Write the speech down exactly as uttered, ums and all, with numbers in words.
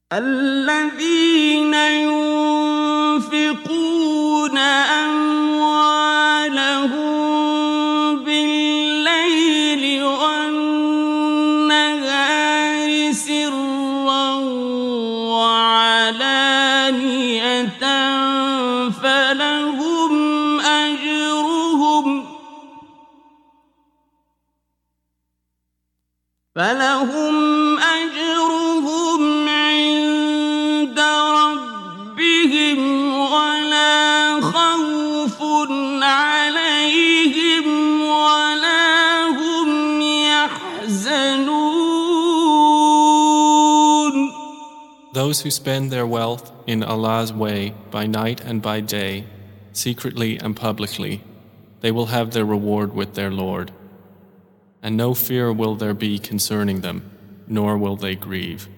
الذين ينفقون أموالهم بالليل والنهار سرا وعلانية فلهم أجرهم فلهم أجرهم عند ربهم ولا خوف عليهم ولا هم يحزنون. Those who spend their wealth in Allah's way by night and by day, secretly and publicly, they will have their reward with their Lord. And no fear will there be concerning them, nor will they grieve.